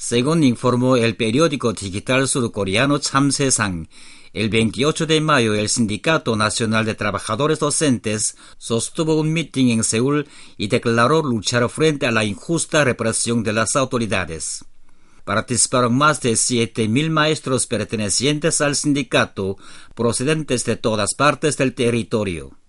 Según informó el periódico digital surcoreano Chamse상, el 28 de mayo el Sindicato Nacional de Trabajadores Docentes sostuvo un mitin en Seúl y declaró luchar frente a la injusta represión de las autoridades. Participaron más de 7.000 maestros pertenecientes al sindicato, procedentes de todas partes del territorio.